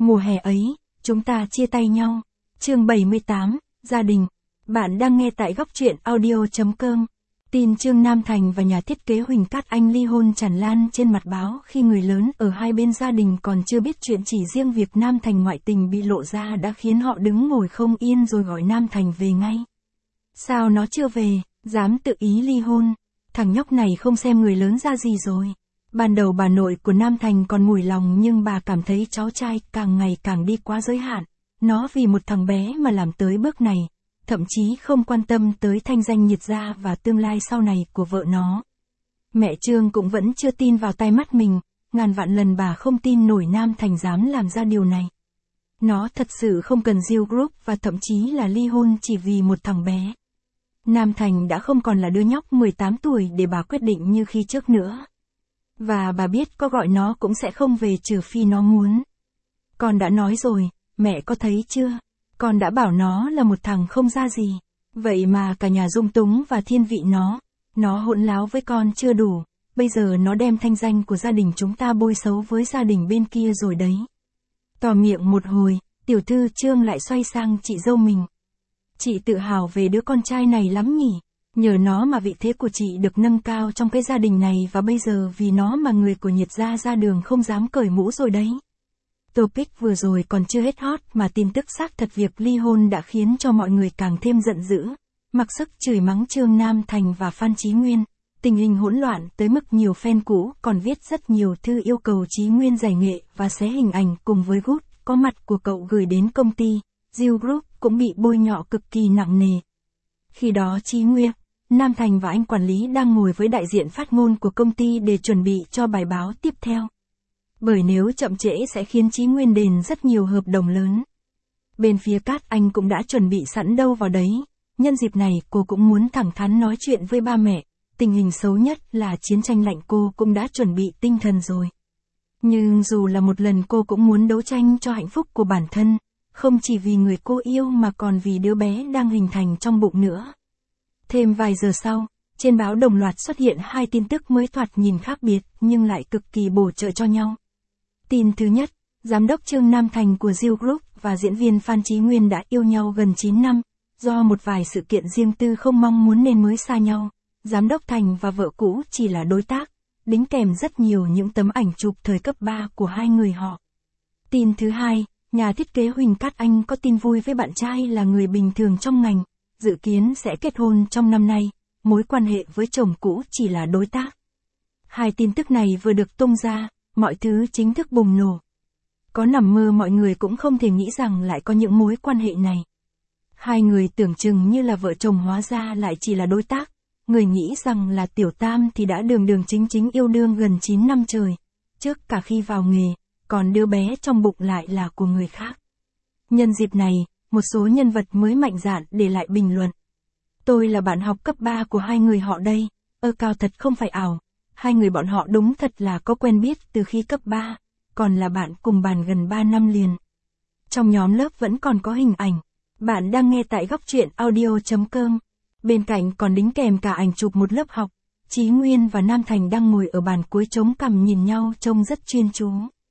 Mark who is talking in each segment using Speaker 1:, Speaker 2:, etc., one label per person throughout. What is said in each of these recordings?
Speaker 1: Mùa hè ấy, chúng ta chia tay nhau. Chương 78, Gia đình. Bạn đang nghe tại góc truyện audio.com. Tin Trương Nam Thành và nhà thiết kế Huỳnh Cát Anh ly hôn tràn lan trên mặt báo khi người lớn ở hai bên gia đình còn chưa biết chuyện, chỉ riêng việc Nam Thành ngoại tình bị lộ ra đã khiến họ đứng ngồi không yên rồi gọi Nam Thành về ngay. Sao nó chưa về, dám tự ý ly hôn, thằng nhóc này không xem người lớn ra gì rồi. Ban đầu bà nội của Nam Thành còn mủi lòng, nhưng bà cảm thấy cháu trai càng ngày càng đi quá giới hạn. Nó vì một thằng bé mà làm tới bước này, thậm chí không quan tâm tới thanh danh Nhiệt gia và tương lai sau này của vợ nó. Mẹ Trương cũng vẫn chưa tin vào tai mắt mình, ngàn vạn lần bà không tin nổi Nam Thành dám làm ra điều này. Nó thật sự không cần Diêu Group và thậm chí là ly hôn chỉ vì một thằng bé. Nam Thành đã không còn là đứa nhóc 18 tuổi để bà quyết định như khi trước nữa. Và bà biết có gọi nó cũng sẽ không về trừ phi nó muốn. Con đã nói rồi, mẹ có thấy chưa? Con đã bảo nó là một thằng không ra gì. Vậy mà cả nhà dung túng và thiên vị nó hỗn láo với con chưa đủ. Bây giờ nó đem thanh danh của gia đình chúng ta bôi xấu với gia đình bên kia rồi đấy. Tò miệng một hồi, tiểu thư Trương lại xoay sang chị dâu mình. Chị tự hào về đứa con trai này lắm nhỉ? Nhờ nó mà vị thế của chị được nâng cao trong cái gia đình này, và bây giờ vì nó mà người của Nhiệt gia ra đường không dám cởi mũ rồi đấy. Topic vừa rồi còn chưa hết hot mà tin tức xác thật việc ly hôn đã khiến cho mọi người càng thêm giận dữ, mặc sức chửi mắng Trương Nam Thành và Phan Chí Nguyên. Tình hình hỗn loạn tới mức nhiều fan cũ còn viết rất nhiều thư yêu cầu Chí Nguyên giải nghệ và xé hình ảnh cùng với Good có mặt của cậu gửi đến công ty. Diêu Group cũng bị bôi nhọ cực kỳ nặng nề. Khi đó Chí Nguyên, Nam Thành và anh quản lý đang ngồi với đại diện phát ngôn của công ty để chuẩn bị cho bài báo tiếp theo. Bởi nếu chậm trễ sẽ khiến Chí Nguyên đền rất nhiều hợp đồng lớn. Bên phía Cát Anh cũng đã chuẩn bị sẵn đâu vào đấy. Nhân dịp này cô cũng muốn thẳng thắn nói chuyện với ba mẹ. Tình hình xấu nhất là chiến tranh lạnh cô cũng đã chuẩn bị tinh thần rồi. Nhưng dù là một lần cô cũng muốn đấu tranh cho hạnh phúc của bản thân. Không chỉ vì người cô yêu mà còn vì đứa bé đang hình thành trong bụng nữa. Thêm vài giờ sau, trên báo đồng loạt xuất hiện hai tin tức mới thoạt nhìn khác biệt nhưng lại cực kỳ bổ trợ cho nhau. Tin thứ nhất, giám đốc Trương Nam Thành của Diêu Group và diễn viên Phan Chí Nguyên đã yêu nhau gần 9 năm, do một vài sự kiện riêng tư không mong muốn nên mới xa nhau. Giám đốc Thành và vợ cũ chỉ là đối tác, đính kèm rất nhiều những tấm ảnh chụp thời cấp 3 của hai người họ. Tin thứ hai, nhà thiết kế Huỳnh Cát Anh có tin vui với bạn trai là người bình thường trong ngành, dự kiến sẽ kết hôn trong năm nay, mối quan hệ với chồng cũ chỉ là đối tác. Hai tin tức này vừa được tung ra, mọi thứ chính thức bùng nổ. Có nằm mơ mọi người cũng không thể nghĩ rằng lại có những mối quan hệ này. Hai người tưởng chừng như là vợ chồng hóa ra lại chỉ là đối tác. Người nghĩ rằng là tiểu tam thì đã đường chính yêu đương gần 9 năm trời, trước cả khi vào nghề, còn đứa bé trong bụng lại là của người khác. Nhân dịp này, một số nhân vật mới mạnh dạn để lại bình luận. Tôi là bạn học cấp 3 của hai người họ đây, cao thật không phải ảo. Hai người bọn họ đúng thật là có quen biết từ khi cấp 3, còn là bạn cùng bàn gần 3 năm liền. Trong nhóm lớp vẫn còn có hình ảnh. Bạn đang nghe tại góc truyện audio.com. Bên cạnh còn đính kèm cả ảnh chụp một lớp học. Chí Nguyên và Nam Thành đang ngồi ở bàn cuối chống cằm nhìn nhau trông rất chuyên chú.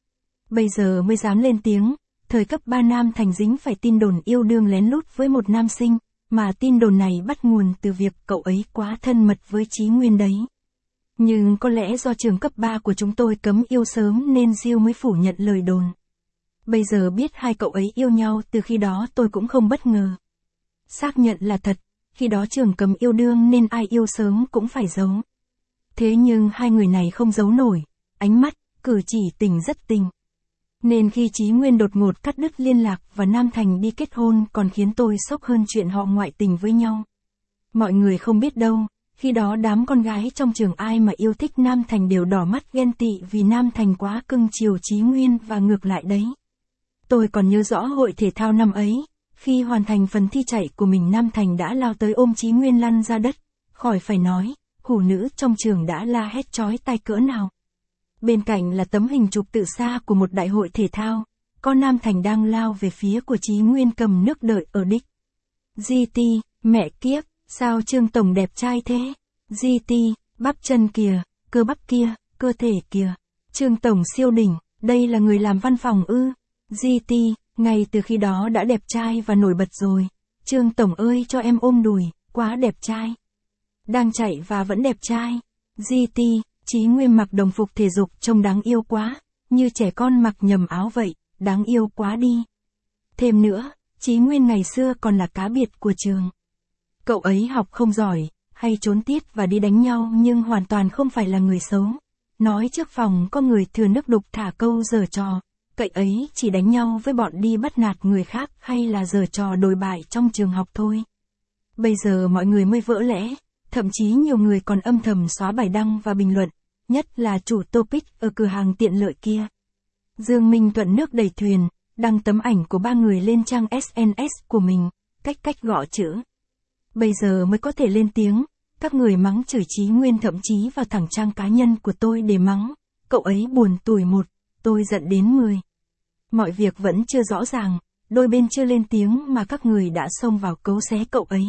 Speaker 1: Bây giờ mới dám lên tiếng. Thời cấp 3 Nam Thành dính phải tin đồn yêu đương lén lút với một nam sinh, mà tin đồn này bắt nguồn từ việc cậu ấy quá thân mật với Chí Nguyên đấy. Nhưng có lẽ do trường cấp 3 của chúng tôi cấm yêu sớm nên Diêu mới phủ nhận lời đồn. Bây giờ biết hai cậu ấy yêu nhau từ khi đó tôi cũng không bất ngờ. Xác nhận là thật, khi đó trường cấm yêu đương nên ai yêu sớm cũng phải giấu. Thế nhưng hai người này không giấu nổi, ánh mắt, cử chỉ tình rất tình. Nên khi Chí Nguyên đột ngột cắt đứt liên lạc và Nam Thành đi kết hôn còn khiến tôi sốc hơn chuyện họ ngoại tình với nhau. Mọi người không biết đâu, khi đó đám con gái trong trường ai mà yêu thích Nam Thành đều đỏ mắt ghen tị vì Nam Thành quá cưng chiều Chí Nguyên và ngược lại đấy. Tôi còn nhớ rõ hội thể thao năm ấy, khi hoàn thành phần thi chạy của mình Nam Thành đã lao tới ôm Chí Nguyên lăn ra đất, khỏi phải nói, hủ nữ trong trường đã la hét chói tai cỡ nào. Bên cạnh là tấm hình chụp từ xa của một đại hội thể thao, có Nam Thành đang lao về phía của Chí Nguyên cầm nước đợi ở đích. GT, mẹ kiếp, sao Trương Tổng đẹp trai thế? GT, bắp chân kìa, cơ bắp kia, cơ thể kìa. Trương Tổng siêu đỉnh, đây là người làm văn phòng ư? GT, ngay từ khi đó đã đẹp trai và nổi bật rồi. Trương Tổng ơi cho em ôm đùi, quá đẹp trai. Đang chạy và vẫn đẹp trai. GT, Chí Nguyên mặc đồng phục thể dục trông đáng yêu quá, như trẻ con mặc nhầm áo vậy, đáng yêu quá đi. Thêm nữa, Chí Nguyên ngày xưa còn là cá biệt của trường. Cậu ấy học không giỏi, hay trốn tiết và đi đánh nhau nhưng hoàn toàn không phải là người xấu. Nói trước phòng có người thừa nước đục thả câu giở trò, cậu ấy chỉ đánh nhau với bọn đi bắt nạt người khác hay là giở trò đồi bại trong trường học thôi. Bây giờ mọi người mới vỡ lẽ, thậm chí nhiều người còn âm thầm xóa bài đăng và bình luận, nhất là chủ topic ở cửa hàng tiện lợi kia. Dương Minh thuận nước đẩy thuyền, đăng tấm ảnh của ba người lên trang SNS của mình, cách gõ chữ. Bây giờ mới có thể lên tiếng, các người mắng chửi Chí Nguyên thậm chí vào thẳng trang cá nhân của tôi để mắng, cậu ấy buồn tủi 1, tôi giận đến 10. Mọi việc vẫn chưa rõ ràng, đôi bên chưa lên tiếng mà các người đã xông vào cấu xé cậu ấy.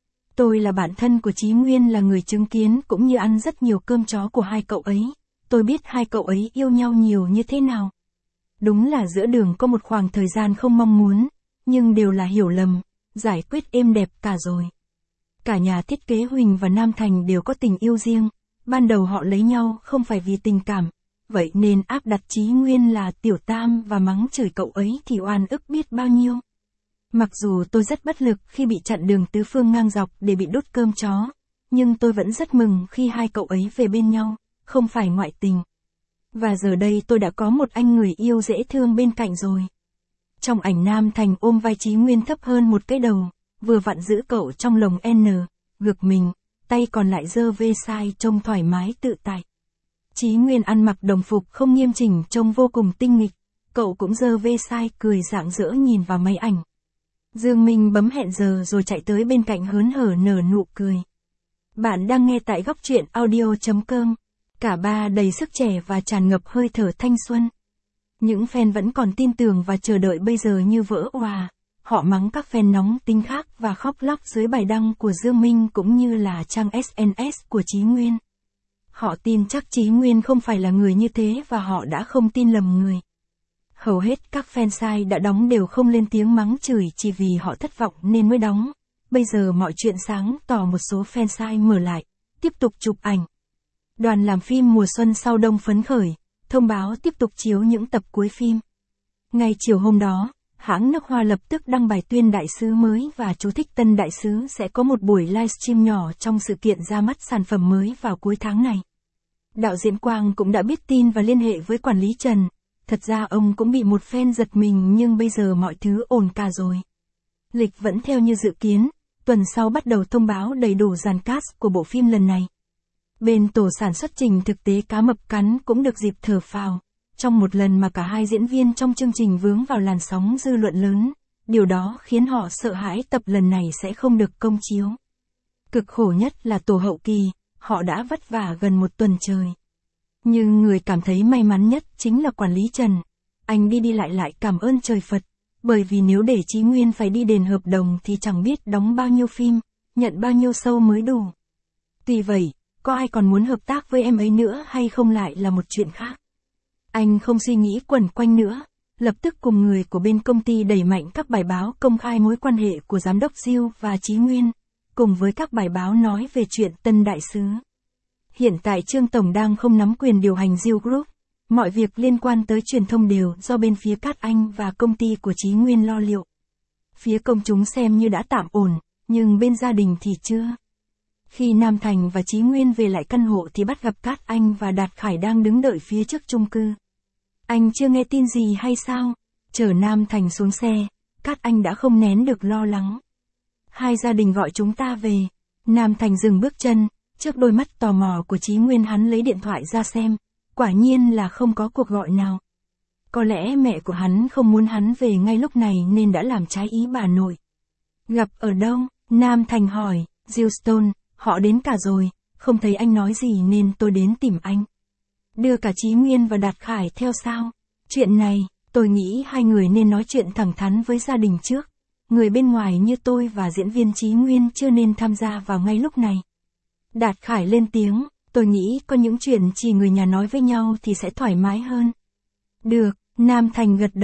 Speaker 1: Tôi là bạn thân của Chí Nguyên, là người chứng kiến cũng như ăn rất nhiều cơm chó của hai cậu ấy, tôi biết hai cậu ấy yêu nhau nhiều như thế nào. Đúng là giữa đường có một khoảng thời gian không mong muốn, nhưng đều là hiểu lầm, giải quyết êm đẹp cả rồi. Cả nhà thiết kế Huỳnh và Nam Thành đều có tình yêu riêng, ban đầu họ lấy nhau không phải vì tình cảm, vậy nên áp đặt Chí Nguyên là tiểu tam và mắng chửi cậu ấy thì oan ức biết bao nhiêu. Mặc dù tôi rất bất lực khi bị chặn đường tứ phương ngang dọc để bị đốt cơm chó, nhưng tôi vẫn rất mừng khi hai cậu ấy về bên nhau, không phải ngoại tình. Và giờ đây tôi đã có một anh người yêu dễ thương bên cạnh rồi. Trong ảnh Nam Thành ôm vai Chí Nguyên thấp hơn một cái đầu, vừa vặn giữ cậu trong lồng N, gực mình, tay còn lại giơ ve sai trông thoải mái tự tại. Chí Nguyên ăn mặc đồng phục không nghiêm chỉnh trông vô cùng tinh nghịch, cậu cũng giơ ve sai cười rạng rỡ nhìn vào máy ảnh. Dương Minh bấm hẹn giờ rồi chạy tới bên cạnh hớn hở nở nụ cười. Bạn đang nghe tại góc truyện audio.com. Cả ba đầy sức trẻ và tràn ngập hơi thở thanh xuân. Những fan vẫn còn tin tưởng và chờ đợi bây giờ như vỡ òa. Họ mắng các fan nóng tính khác và khóc lóc dưới bài đăng của Dương Minh cũng như là trang SNS của Chí Nguyên. Họ tin chắc Chí Nguyên không phải là người như thế và họ đã không tin lầm người. Hầu hết các fansite đã đóng đều không lên tiếng mắng chửi chỉ vì họ thất vọng nên mới đóng. Bây giờ mọi chuyện sáng tỏ, một số fansite mở lại, tiếp tục chụp ảnh. Đoàn làm phim mùa xuân sau đông phấn khởi, thông báo tiếp tục chiếu những tập cuối phim. Ngay chiều hôm đó, hãng nước Hoa lập tức đăng bài tuyên đại sứ mới và chú thích tân đại sứ sẽ có một buổi livestream nhỏ trong sự kiện ra mắt sản phẩm mới vào cuối tháng này. Đạo diễn Quang cũng đã biết tin và liên hệ với quản lý Trần. Thật ra ông cũng bị một fan giật mình nhưng bây giờ mọi thứ ổn cả rồi. Lịch vẫn theo như dự kiến, tuần sau bắt đầu thông báo đầy đủ dàn cast của bộ phim lần này. Bên tổ sản xuất trình thực tế cá mập cắn cũng được dịp thở phào, trong một lần mà cả hai diễn viên trong chương trình vướng vào làn sóng dư luận lớn, điều đó khiến họ sợ hãi tập lần này sẽ không được công chiếu. Cực khổ nhất là tổ hậu kỳ, họ đã vất vả gần một tuần trời. Nhưng người cảm thấy may mắn nhất chính là quản lý Trần. Anh đi lại cảm ơn trời Phật, bởi vì nếu để Chí Nguyên phải đi đền hợp đồng thì chẳng biết đóng bao nhiêu phim, nhận bao nhiêu show mới đủ. Tuy vậy, có ai còn muốn hợp tác với em ấy nữa hay không lại là một chuyện khác. Anh không suy nghĩ quẩn quanh nữa, lập tức cùng người của bên công ty đẩy mạnh các bài báo công khai mối quan hệ của giám đốc Diêu và Chí Nguyên, cùng với các bài báo nói về chuyện tân đại sứ. Hiện tại Trương Tổng đang không nắm quyền điều hành Diêu Group, mọi việc liên quan tới truyền thông đều do bên phía Cát Anh và công ty của Chí Nguyên lo liệu. Phía công chúng xem như đã tạm ổn, nhưng bên gia đình thì chưa. Khi Nam Thành và Chí Nguyên về lại căn hộ thì bắt gặp Cát Anh và Đạt Khải đang đứng đợi phía trước chung cư. Anh chưa nghe tin gì hay sao? Chở Nam Thành xuống xe, Cát Anh đã không nén được lo lắng. Hai gia đình gọi chúng ta về. Nam Thành dừng bước chân, trước đôi mắt tò mò của Chí Nguyên hắn lấy điện thoại ra xem, quả nhiên là không có cuộc gọi nào. Có lẽ mẹ của hắn không muốn hắn về ngay lúc này nên đã làm trái ý bà nội. Gặp ở đâu? Nam Thành hỏi. Houston, họ đến cả rồi, không thấy anh nói gì nên tôi đến tìm anh. Đưa cả Chí Nguyên và Đạt Khải theo sao? Chuyện này, tôi nghĩ hai người nên nói chuyện thẳng thắn với gia đình trước. Người bên ngoài như tôi và diễn viên Chí Nguyên chưa nên tham gia vào ngay lúc này. Đạt Khải lên tiếng, tôi nghĩ có những chuyện chỉ người nhà nói với nhau thì sẽ thoải mái hơn. Được, Nam Thành gật đầu,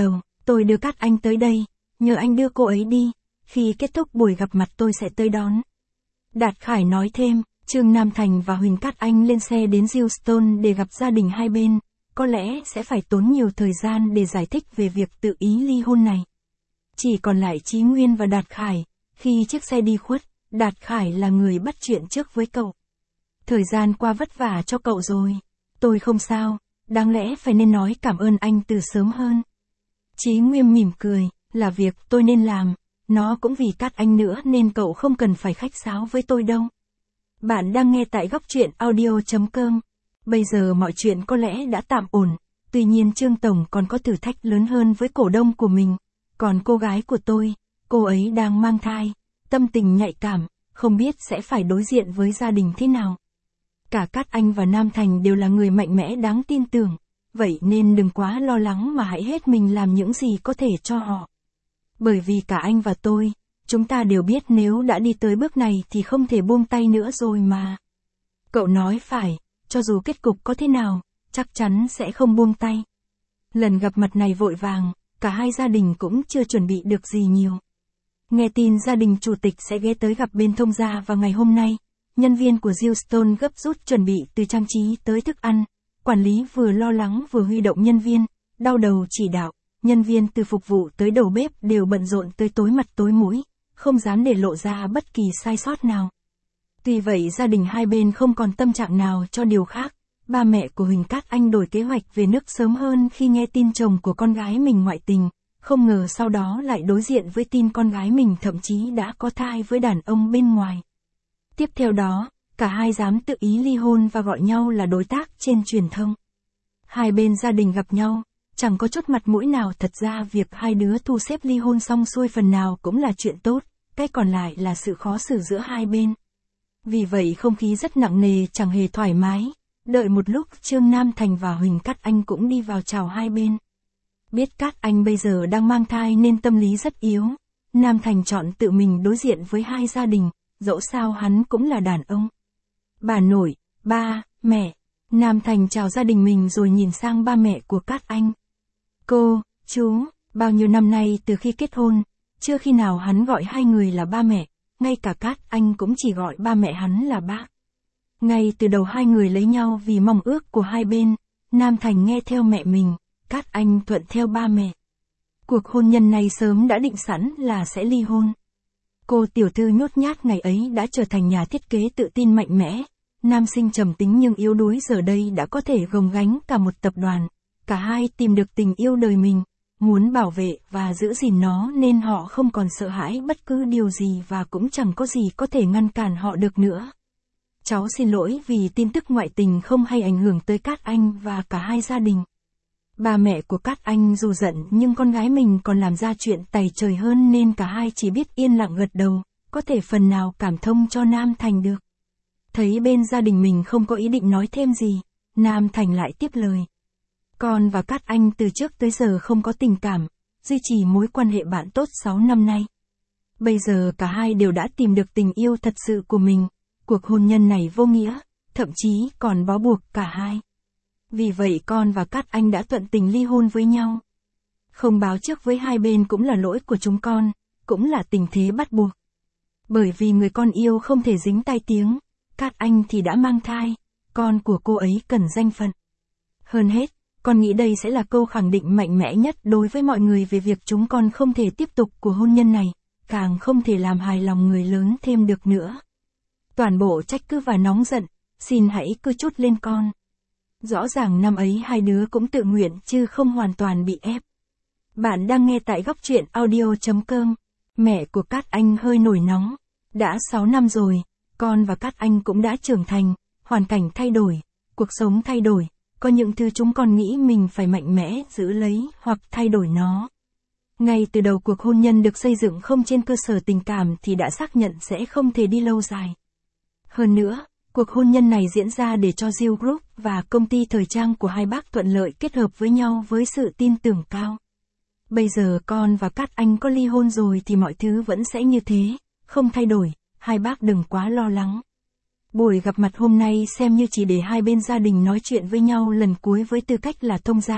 Speaker 1: Tôi đưa Cát Anh tới đây, nhờ anh đưa cô ấy đi, khi kết thúc buổi gặp mặt tôi sẽ tới đón. Đạt Khải nói thêm, Trương Nam Thành và Huỳnh Cát Anh lên xe đến Houston để gặp gia đình hai bên, có lẽ sẽ phải tốn nhiều thời gian để giải thích về việc tự ý ly hôn này. Chỉ còn lại Chí Nguyên và Đạt Khải, khi chiếc xe đi khuất, Đạt Khải là người bắt chuyện trước với cậu. Thời gian qua vất vả cho cậu rồi. Tôi không sao, đáng lẽ phải nên nói cảm ơn anh từ sớm hơn. Chí Nguyên mỉm cười, là việc tôi nên làm, nó cũng vì Cát Anh nữa nên cậu không cần phải khách sáo với tôi đâu. Bạn đang nghe tại góc truyện audio.com. Bây giờ mọi chuyện có lẽ đã tạm ổn, tuy nhiên Trương Tổng còn có thử thách lớn hơn với cổ đông của mình. Còn cô gái của tôi, cô ấy đang mang thai, tâm tình nhạy cảm, không biết sẽ phải đối diện với gia đình thế nào. Cả Cát Anh và Nam Thành đều là người mạnh mẽ đáng tin tưởng, vậy nên đừng quá lo lắng mà hãy hết mình làm những gì có thể cho họ. Bởi vì cả anh và tôi, chúng ta đều biết nếu đã đi tới bước này thì không thể buông tay nữa rồi mà. Cậu nói phải, cho dù kết cục có thế nào, chắc chắn sẽ không buông tay. Lần gặp mặt này vội vàng, cả hai gia đình cũng chưa chuẩn bị được gì nhiều. Nghe tin gia đình chủ tịch sẽ ghé tới gặp bên thông gia vào ngày hôm nay, nhân viên của Houston gấp rút chuẩn bị từ trang trí tới thức ăn, quản lý vừa lo lắng vừa huy động nhân viên, đau đầu chỉ đạo, nhân viên từ phục vụ tới đầu bếp đều bận rộn tới tối mặt tối mũi, không dám để lộ ra bất kỳ sai sót nào. Tuy vậy gia đình hai bên không còn tâm trạng nào cho điều khác, ba mẹ của Huỳnh Cát Anh đổi kế hoạch về nước sớm hơn khi nghe tin chồng của con gái mình ngoại tình, không ngờ sau đó lại đối diện với tin con gái mình thậm chí đã có thai với đàn ông bên ngoài. Tiếp theo đó, cả hai dám tự ý ly hôn và gọi nhau là đối tác trên truyền thông. Hai bên gia đình gặp nhau, chẳng có chút mặt mũi nào, thật ra việc hai đứa thu xếp ly hôn xong xuôi phần nào cũng là chuyện tốt, cái còn lại là sự khó xử giữa hai bên. Vì vậy không khí rất nặng nề, chẳng hề thoải mái. Đợi một lúc Trương Nam Thành và Huỳnh Cát Anh cũng đi vào chào hai bên. Biết Cát Anh bây giờ đang mang thai nên tâm lý rất yếu, Nam Thành chọn tự mình đối diện với hai gia đình, dẫu sao hắn cũng là đàn ông. Bà nội, ba, mẹ. Nam Thành chào gia đình mình rồi nhìn sang ba mẹ của Cát Anh. Cô, chú, bao nhiêu năm nay từ khi kết hôn, chưa khi nào hắn gọi hai người là ba mẹ, ngay cả Cát Anh cũng chỉ gọi ba mẹ hắn là bác. Ngay từ đầu hai người lấy nhau vì mong ước của hai bên, Nam Thành nghe theo mẹ mình, Cát Anh thuận theo ba mẹ. Cuộc hôn nhân này sớm đã định sẵn là sẽ ly hôn. Cô tiểu thư nhút nhát ngày ấy đã trở thành nhà thiết kế tự tin mạnh mẽ, nam sinh trầm tính nhưng yếu đuối giờ đây đã có thể gồng gánh cả một tập đoàn. Cả hai tìm được tình yêu đời mình, muốn bảo vệ và giữ gìn nó nên họ không còn sợ hãi bất cứ điều gì và cũng chẳng có gì có thể ngăn cản họ được nữa. Cháu xin lỗi vì tin tức ngoại tình không hay ảnh hưởng tới Cát Anh và cả hai gia đình. Ba mẹ của Cát Anh dù giận nhưng con gái mình còn làm ra chuyện tày trời hơn nên cả hai chỉ biết yên lặng gật đầu, có thể phần nào cảm thông cho Nam Thành được. Thấy bên gia đình mình không có ý định nói thêm gì, Nam Thành lại tiếp lời. Con và Cát Anh từ trước tới giờ không có tình cảm, duy trì mối quan hệ bạn tốt 6 năm nay. Bây giờ cả hai đều đã tìm được tình yêu thật sự của mình, cuộc hôn nhân này vô nghĩa, thậm chí còn bó buộc cả hai. Vì vậy con và Cát Anh đã thuận tình ly hôn với nhau. Không báo trước với hai bên cũng là lỗi của chúng con, cũng là tình thế bắt buộc. Bởi vì người con yêu không thể dính tai tiếng, Cát Anh thì đã mang thai, con của cô ấy cần danh phận. Hơn hết, con nghĩ đây sẽ là câu khẳng định mạnh mẽ nhất đối với mọi người về việc chúng con không thể tiếp tục cuộc hôn nhân này, càng không thể làm hài lòng người lớn thêm được nữa. Toàn bộ trách cứ và nóng giận, xin hãy cứ trút lên con. Rõ ràng năm ấy hai đứa cũng tự nguyện chứ không hoàn toàn bị ép. Bạn đang nghe tại góc truyện audio.com. Mẹ của Cát Anh hơi nổi nóng. Đã 6 năm rồi, con và Cát Anh cũng đã trưởng thành, hoàn cảnh thay đổi, cuộc sống thay đổi, có những thứ chúng con nghĩ mình phải mạnh mẽ giữ lấy hoặc thay đổi nó. Ngay từ đầu cuộc hôn nhân được xây dựng không trên cơ sở tình cảm thì đã xác nhận sẽ không thể đi lâu dài. Hơn nữa, cuộc hôn nhân này diễn ra để cho Diêu Group và công ty thời trang của hai bác thuận lợi kết hợp với nhau với sự tin tưởng cao. Bây giờ con và Cát Anh có ly hôn rồi thì mọi thứ vẫn sẽ như thế, không thay đổi, hai bác đừng quá lo lắng. Buổi gặp mặt hôm nay xem như chỉ để hai bên gia đình nói chuyện với nhau lần cuối với tư cách là thông gia,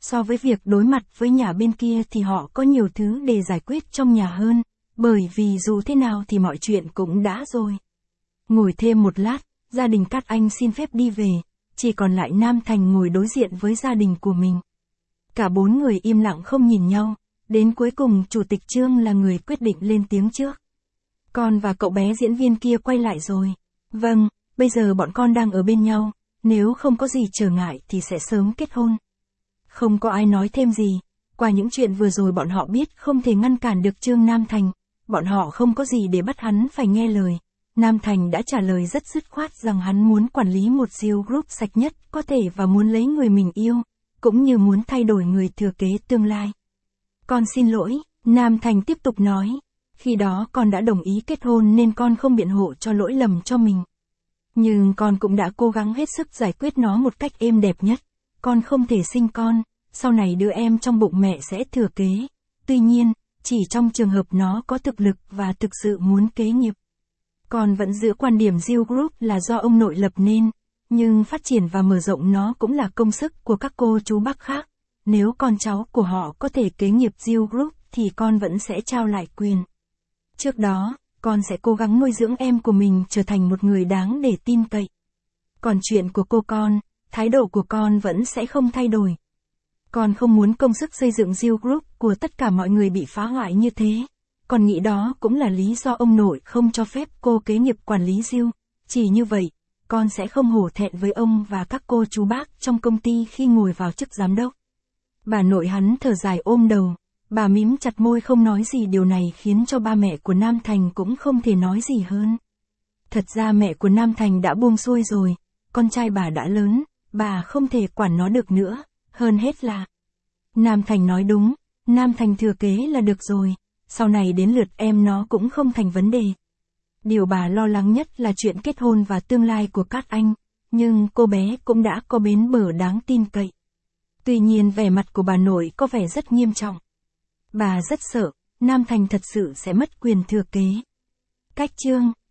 Speaker 1: So với việc đối mặt với nhà bên kia thì họ có nhiều thứ để giải quyết trong nhà hơn, bởi vì dù thế nào thì mọi chuyện cũng đã rồi. Ngồi thêm một lát, gia đình Cát Anh xin phép đi về, chỉ còn lại Nam Thành ngồi đối diện với gia đình của mình. Cả bốn người im lặng không nhìn nhau, đến cuối cùng Chủ tịch Trương là người quyết định lên tiếng trước. Con và cậu bé diễn viên kia quay lại rồi. Vâng, bây giờ bọn con đang ở bên nhau, nếu không có gì trở ngại thì sẽ sớm kết hôn. Không có ai nói thêm gì, qua những chuyện vừa rồi bọn họ biết không thể ngăn cản được Trương Nam Thành, bọn họ không có gì để bắt hắn phải nghe lời. Nam Thành đã trả lời rất dứt khoát rằng hắn muốn quản lý một Diêu Group sạch nhất có thể và muốn lấy người mình yêu, cũng như muốn thay đổi người thừa kế tương lai. Con xin lỗi, Nam Thành tiếp tục nói, khi đó con đã đồng ý kết hôn nên con không biện hộ cho lỗi lầm cho mình. Nhưng con cũng đã cố gắng hết sức giải quyết nó một cách êm đẹp nhất. Con không thể sinh con, sau này đứa em trong bụng mẹ sẽ thừa kế. Tuy nhiên, chỉ trong trường hợp nó có thực lực và thực sự muốn kế nghiệp. Con vẫn giữ quan điểm Diêu Group là do ông nội lập nên, nhưng phát triển và mở rộng nó cũng là công sức của các cô chú bác khác. Nếu con cháu của họ có thể kế nghiệp Diêu Group thì con vẫn sẽ trao lại quyền. Trước đó, con sẽ cố gắng nuôi dưỡng em của mình trở thành một người đáng để tin cậy. Còn chuyện của cô con, thái độ của con vẫn sẽ không thay đổi. Con không muốn công sức xây dựng Diêu Group của tất cả mọi người bị phá hoại như thế. Con nghĩ đó cũng là lý do ông nội không cho phép cô kế nghiệp quản lý Diêu. Chỉ như vậy, con sẽ không hổ thẹn với ông và các cô chú bác trong công ty khi ngồi vào chức giám đốc. Bà nội hắn thở dài ôm đầu. Bà mím chặt môi không nói gì, điều này khiến cho ba mẹ của Nam Thành cũng không thể nói gì hơn. Thật ra mẹ của Nam Thành đã buông xuôi rồi, con trai bà đã lớn, bà không thể quản nó được nữa, hơn hết là. Nam Thành nói đúng, Nam Thành thừa kế là được rồi, sau này đến lượt em nó cũng không thành vấn đề. Điều bà lo lắng nhất là chuyện kết hôn và tương lai của Cát Anh, nhưng cô bé cũng đã có bến bờ đáng tin cậy. Tuy nhiên vẻ mặt của bà nội có vẻ rất nghiêm trọng. Bà rất sợ, Nam Thành thật sự sẽ mất quyền thừa kế. Cách chương